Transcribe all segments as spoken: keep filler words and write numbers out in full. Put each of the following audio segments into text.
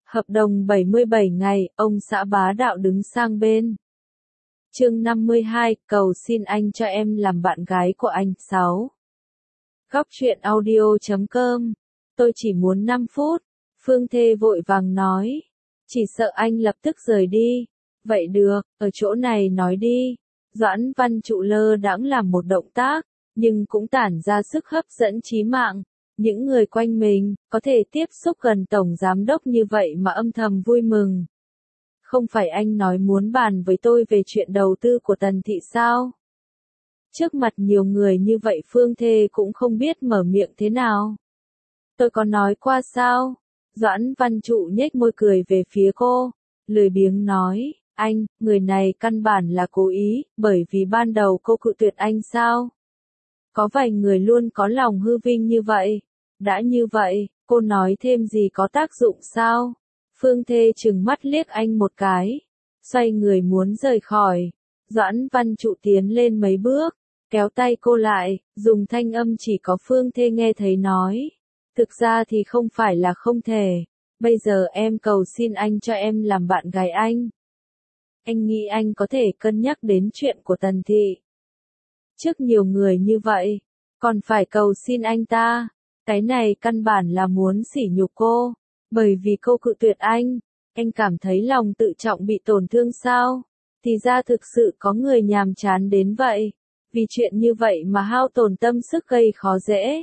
Hợp đồng bảy mươi bảy ngày, ông xã bá đạo đứng sang bên. Chương năm mươi hai, cầu xin anh cho em làm bạn gái của anh. sáu. Góc truyện audio chấm com. Tôi chỉ muốn năm phút. Phương Thê vội vàng nói. Chỉ sợ anh lập tức rời đi. Vậy được, ở chỗ này nói đi. Doãn Văn Trụ lơ đãng làm một động tác, nhưng cũng tản ra sức hấp dẫn chí mạng. Những người quanh mình, có thể tiếp xúc gần Tổng Giám Đốc như vậy mà âm thầm vui mừng. Không phải anh nói muốn bàn với tôi về chuyện đầu tư của Tần Thị sao? Trước mặt nhiều người như vậy Phương Thê cũng không biết mở miệng thế nào. Tôi có nói qua sao? Doãn Văn Trụ nhếch môi cười về phía cô, lười biếng nói, anh, người này căn bản là cố ý, bởi vì ban đầu cô cự tuyệt anh sao? Có vài người luôn có lòng hư vinh như vậy. Đã như vậy, cô nói thêm gì có tác dụng sao? Phương Thê trừng mắt liếc anh một cái, xoay người muốn rời khỏi. Doãn Văn Trụ tiến lên mấy bước, kéo tay cô lại, dùng thanh âm chỉ có Phương Thê nghe thấy nói. Thực ra thì không phải là không thể. Bây giờ em cầu xin anh cho em làm bạn gái anh. Anh nghĩ anh có thể cân nhắc đến chuyện của Tần Thị. Trước nhiều người như vậy, còn phải cầu xin anh ta. Cái này căn bản là muốn sỉ nhục cô. Bởi vì cô cự tuyệt anh, anh cảm thấy lòng tự trọng bị tổn thương sao? Thì ra thực sự có người nhàm chán đến vậy. Vì chuyện như vậy mà hao tổn tâm sức gây khó dễ.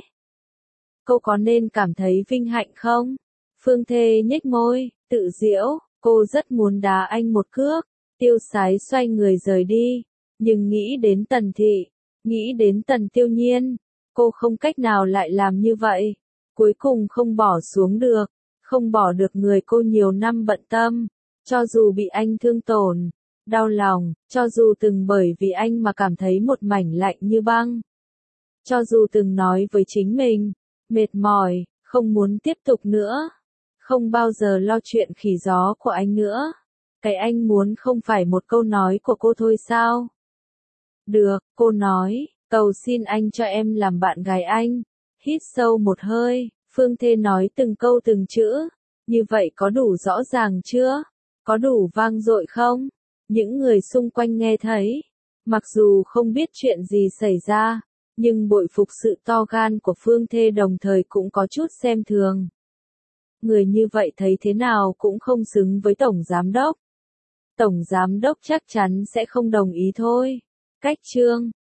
Cô có nên cảm thấy vinh hạnh không? Phương Thê nhếch môi, tự giễu, cô rất muốn đá anh một cước. Tiêu Sái xoay người rời đi. Nhưng nghĩ đến Tần Thị, nghĩ đến Tần Tiêu Nhiên, cô không cách nào lại làm như vậy. Cuối cùng không bỏ xuống được. Không bỏ được người cô nhiều năm bận tâm, cho dù bị anh thương tổn, đau lòng, cho dù từng bởi vì anh mà cảm thấy một mảnh lạnh như băng. Cho dù từng nói với chính mình, mệt mỏi, không muốn tiếp tục nữa, không bao giờ lo chuyện khỉ gió của anh nữa. Cái anh muốn không phải một câu nói của cô thôi sao? Được, cô nói, cầu xin anh cho em làm bạn gái anh. Hít sâu một hơi. Phương Thê nói từng câu từng chữ, như vậy có đủ rõ ràng chưa? Có đủ vang dội không? Những người xung quanh nghe thấy, mặc dù không biết chuyện gì xảy ra, nhưng bội phục sự to gan của Phương Thê đồng thời cũng có chút xem thường. Người như vậy thấy thế nào cũng không xứng với Tổng Giám Đốc. Tổng Giám Đốc chắc chắn sẽ không đồng ý thôi. Cách chương